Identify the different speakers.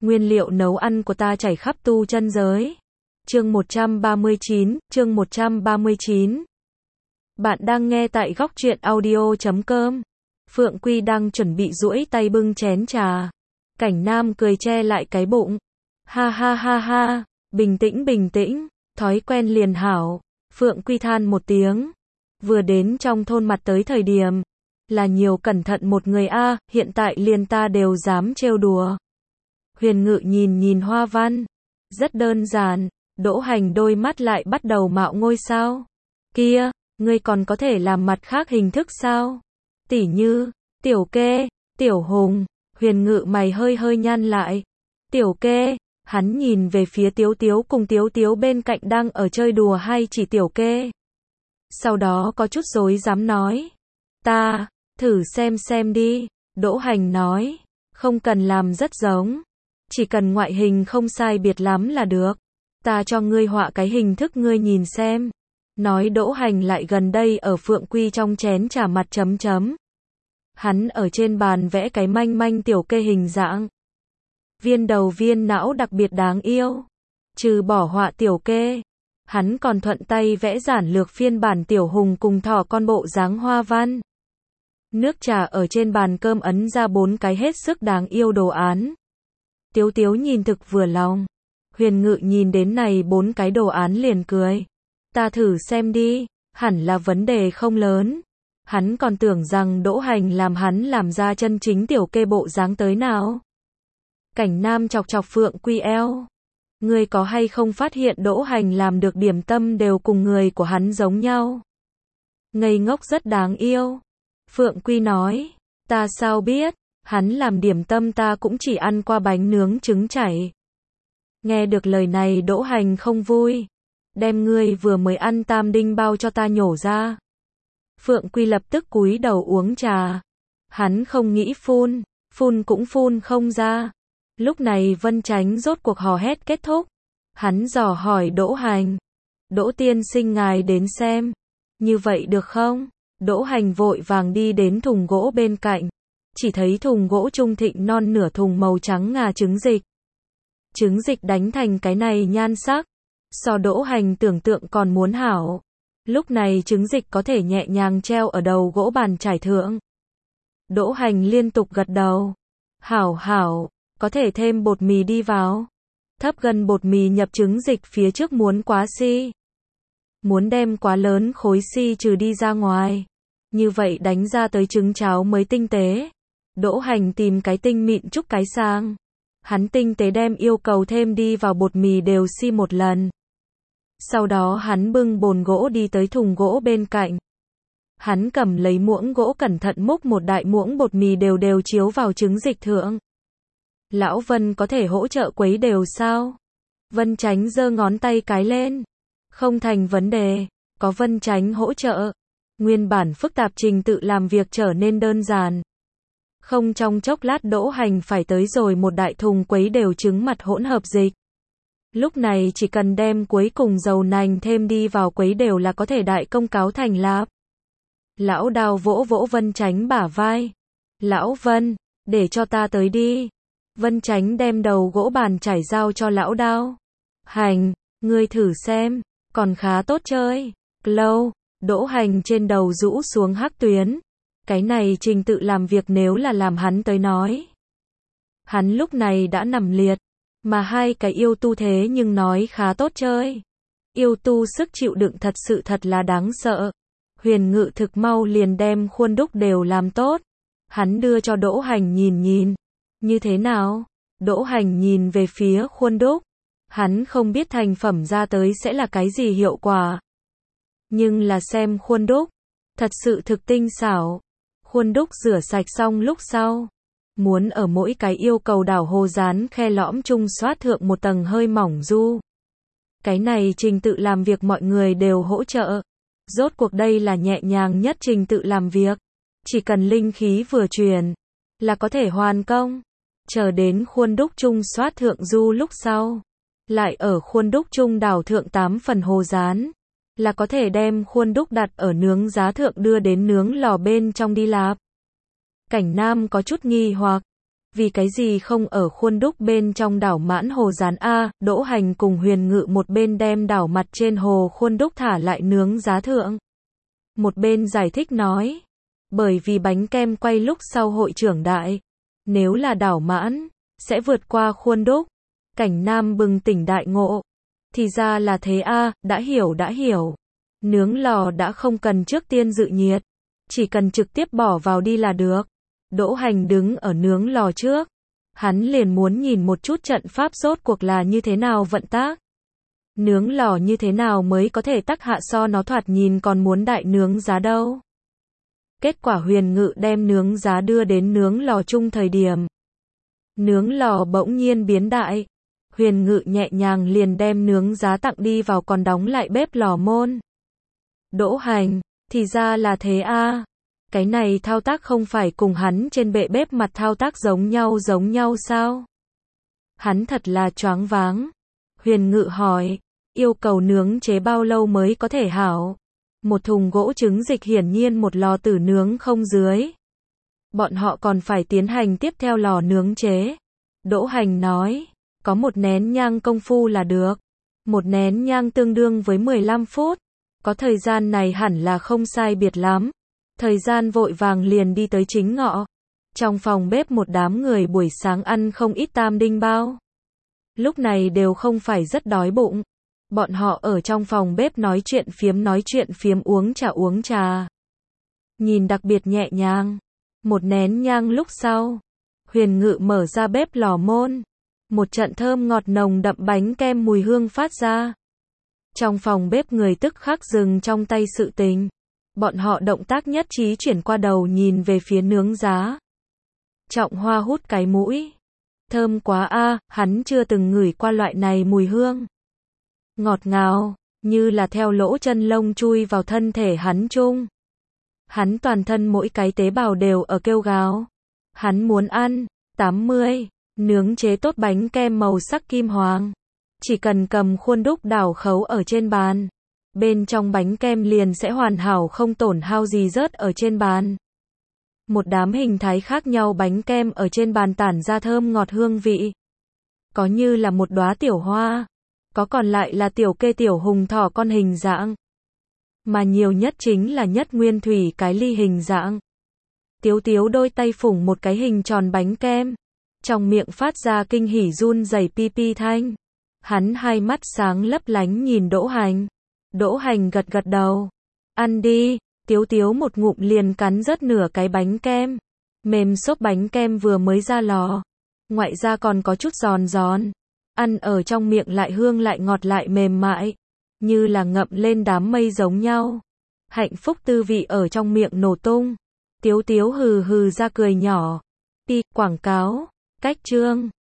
Speaker 1: Nguyên liệu nấu ăn của ta chảy khắp tu chân giới. Chương 139. Bạn đang nghe tại góc truyện audio.com. Phượng Quy đang chuẩn bị duỗi tay bưng chén trà. Cảnh Nam cười che lại cái bụng. Ha ha ha ha, bình tĩnh, thói quen liền hảo. Phượng Quy than một tiếng. Vừa đến trong thôn mặt tới thời điểm, là nhiều cẩn thận một người a, hiện tại liền ta đều dám trêu đùa. Huyền Ngự nhìn hoa văn. Rất đơn giản, Đỗ Hành đôi mắt lại bắt đầu mạo ngôi sao. Kia, ngươi còn có thể làm mặt khác hình thức sao? Tỉ như, Tiểu Kê, Tiểu Hùng. Huyền Ngự mày hơi nhăn lại. Tiểu Kê, hắn nhìn về phía Tiếu Tiếu cùng Tiếu Tiếu bên cạnh đang ở chơi đùa hay chỉ Tiểu Kê. Sau đó có chút rối rắm nói. Ta, thử xem đi. Đỗ Hành nói. Không cần làm rất giống. Chỉ cần ngoại hình không sai biệt lắm là được. Ta cho ngươi họa cái hình thức ngươi nhìn xem. Nói Đỗ Hành lại gần đây ở Phượng Quy trong chén trà mặt chấm. Hắn ở trên bàn vẽ cái manh Tiểu Kê hình dạng. Viên đầu viên não đặc biệt đáng yêu. Trừ bỏ họa Tiểu Kê, hắn còn thuận tay vẽ giản lược phiên bản Tiểu Hùng cùng thỏ con bộ dáng hoa văn. Nước trà ở trên bàn cơm ấn ra 4 cái hết sức đáng yêu đồ án. Tiếu Tiếu nhìn thực vừa lòng. Huyền Ngự nhìn đến này 4 cái đồ án liền cười. Ta thử xem đi, hẳn là vấn đề không lớn. Hắn còn tưởng rằng Đỗ Hành làm hắn làm ra chân chính Tiểu Kê bộ dáng tới nào. Cảnh Nam chọc Phượng Quy eo. Ngươi có hay không phát hiện Đỗ Hành làm được điểm tâm đều cùng người của hắn giống nhau? Ngây ngốc rất đáng yêu. Phượng Quy nói. Ta sao biết, hắn làm điểm tâm ta cũng chỉ ăn qua bánh nướng trứng chảy. Nghe được lời này Đỗ Hành không vui. Đem ngươi vừa mới ăn tam đinh bao cho ta nhổ ra. Phượng Quy lập tức cúi đầu uống trà. Hắn không nghĩ phun cũng phun không ra. Lúc này Vân Chánh rốt cuộc hò hét kết thúc. Hắn dò hỏi Đỗ Hành. Đỗ tiên sinh ngài đến xem. Như vậy được không? Đỗ Hành vội vàng đi đến thùng gỗ bên cạnh. Chỉ thấy thùng gỗ trung thịnh non nửa thùng màu trắng ngà trứng dịch. Trứng dịch đánh thành cái này nhan sắc. So Đỗ Hành tưởng tượng còn muốn hảo. Lúc này trứng dịch có thể nhẹ nhàng treo ở đầu gỗ bàn chải thượng. Đỗ Hành liên tục gật đầu. Hảo, có thể thêm bột mì đi vào. Thấp gần bột mì nhập trứng dịch phía trước muốn quá si. Muốn đem quá lớn khối si trừ đi ra ngoài. Như vậy đánh ra tới trứng cháo mới tinh tế. Đỗ Hành tìm cái tinh mịn trúc cái sang. Hắn tinh tế đem yêu cầu thêm đi vào bột mì đều si một lần. Sau đó hắn bưng bồn gỗ đi tới thùng gỗ bên cạnh. Hắn cầm lấy muỗng gỗ cẩn thận múc một đại muỗng bột mì đều chiếu vào trứng dịch thượng. Lão Vân có thể hỗ trợ quấy đều sao? Vân Chánh giơ ngón tay cái lên. Không thành vấn đề, có Vân Chánh hỗ trợ. Nguyên bản phức tạp trình tự làm việc trở nên đơn giản. Không trong chốc lát Đỗ Hành phải tới rồi một đại thùng quấy đều trứng mặt hỗn hợp dịch. Lúc này chỉ cần đem cuối cùng dầu nành thêm đi vào quấy đều là có thể đại công cáo thành lạp. Lão Đao vỗ Vân Chánh bả vai. Lão Vân, để cho ta tới đi. Vân Chánh đem đầu gỗ bàn chải giao cho Lão Đao. Hành, ngươi thử xem, còn khá tốt chơi. Lâu, Đỗ Hành trên đầu rũ xuống hắc tuyến. Cái này trình tự làm việc nếu là làm hắn tới nói. Hắn lúc này đã nằm liệt. Mà hai cái yêu tu thế nhưng nói khá tốt chơi. Yêu tu sức chịu đựng thật là đáng sợ. Huyền Ngự thực mau liền đem khuôn đúc đều làm tốt. Hắn đưa cho Đỗ Hành nhìn. Như thế nào? Đỗ Hành nhìn về phía khuôn đúc. Hắn không biết thành phẩm ra tới sẽ là cái gì hiệu quả. Nhưng là xem khuôn đúc. Thật sự thực tinh xảo. Khuôn đúc rửa sạch xong lúc sau. Muốn ở mỗi cái yêu cầu đảo hồ dán khe lõm chung xoát thượng một tầng hơi mỏng du. Cái này trình tự làm việc mọi người đều hỗ trợ. Rốt cuộc đây là nhẹ nhàng nhất trình tự làm việc. Chỉ cần linh khí vừa truyền là có thể hoàn công. Chờ đến khuôn đúc chung xoát thượng du lúc sau. Lại ở khuôn đúc chung đảo thượng 8 phần hồ dán. Là có thể đem khuôn đúc đặt ở nướng giá thượng đưa đến nướng lò bên trong đi lạp. Cảnh Nam có chút nghi hoặc. Vì cái gì không ở khuôn đúc bên trong đảo Mãn Hồ rán a? Đỗ Hành cùng Huyền Ngự một bên đem đảo mặt trên hồ khuôn đúc thả lại nướng giá thượng. Một bên giải thích nói, bởi vì bánh kem quay lúc sau hội trưởng đại, nếu là đảo Mãn, sẽ vượt qua khuôn đúc. Cảnh Nam bừng tỉnh đại ngộ. Thì ra là thế a, đã hiểu. Nướng lò đã không cần trước tiên dự nhiệt, chỉ cần trực tiếp bỏ vào đi là được. Đỗ Hành đứng ở nướng lò trước, hắn liền muốn nhìn một chút trận pháp rốt cuộc là như thế nào vận tác. Nướng lò như thế nào mới có thể tác hạ so nó thoạt nhìn còn muốn đại nướng giá đâu. Kết quả Huyền Ngự đem nướng giá đưa đến nướng lò chung thời điểm. Nướng lò bỗng nhiên biến đại. Huyền Ngự nhẹ nhàng liền đem nướng giá tặng đi vào còn đóng lại bếp lò môn. Đỗ Hành, thì ra là thế a. Cái này thao tác không phải cùng hắn trên bệ bếp mặt thao tác giống nhau sao? Hắn thật là choáng váng. Huyền Ngự hỏi, yêu cầu nướng chế bao lâu mới có thể hảo? Một thùng gỗ trứng dịch hiển nhiên một lò tử nướng không dưới. Bọn họ còn phải tiến hành tiếp theo lò nướng chế. Đỗ Hành nói, có một nén nhang công phu là được. Một nén nhang tương đương với 15 phút. Có thời gian này hẳn là không sai biệt lắm. Thời gian vội vàng liền đi tới chính ngọ. Trong phòng bếp một đám người buổi sáng ăn không ít tam đinh bao. Lúc này đều không phải rất đói bụng. Bọn họ ở trong phòng bếp nói chuyện phiếm uống trà. Nhìn đặc biệt nhẹ nhàng. Một nén nhang lúc sau, Huyền Ngự mở ra bếp lò môn. Một trận thơm ngọt nồng đậm bánh kem mùi hương phát ra. Trong phòng bếp người tức khắc dừng trong tay sự tình. Bọn họ động tác nhất trí chuyển qua đầu nhìn về phía nướng giá. Trọng Hoa hút cái mũi. Thơm quá a, hắn chưa từng ngửi qua loại này mùi hương. Ngọt ngào, như là theo lỗ chân lông chui vào thân thể hắn chung. Hắn toàn thân mỗi cái tế bào đều ở kêu gào. Hắn muốn ăn. 80. Nướng chế tốt bánh kem màu sắc kim hoàng. Chỉ cần cầm khuôn đúc đảo khấu ở trên bàn. Bên trong bánh kem liền sẽ hoàn hảo không tổn hao gì rớt ở trên bàn. Một đám hình thái khác nhau bánh kem ở trên bàn tản ra thơm ngọt hương vị. Có như là một đóa tiểu hoa. Có còn lại là tiểu kê tiểu hùng thỏ con hình dạng. Mà nhiều nhất chính là nhất nguyên thủy cái ly hình dạng. Tiếu Tiếu đôi tay phủng một cái hình tròn bánh kem. Trong miệng phát ra kinh hỉ run rẩy pi pi thanh. Hắn hai mắt sáng lấp lánh nhìn Đỗ Hành. Đỗ Hành gật gật đầu. Ăn đi. Tiếu Tiếu một ngụm liền cắn rớt nửa cái bánh kem. Mềm xốp bánh kem vừa mới ra lò. Ngoại ra còn có chút giòn giòn. Ăn ở trong miệng lại hương lại ngọt lại mềm mại. Như là ngậm lên đám mây giống nhau. Hạnh phúc tư vị ở trong miệng nổ tung. Tiếu Tiếu hừ hừ ra cười nhỏ. Ti, quảng cáo. Cách chương.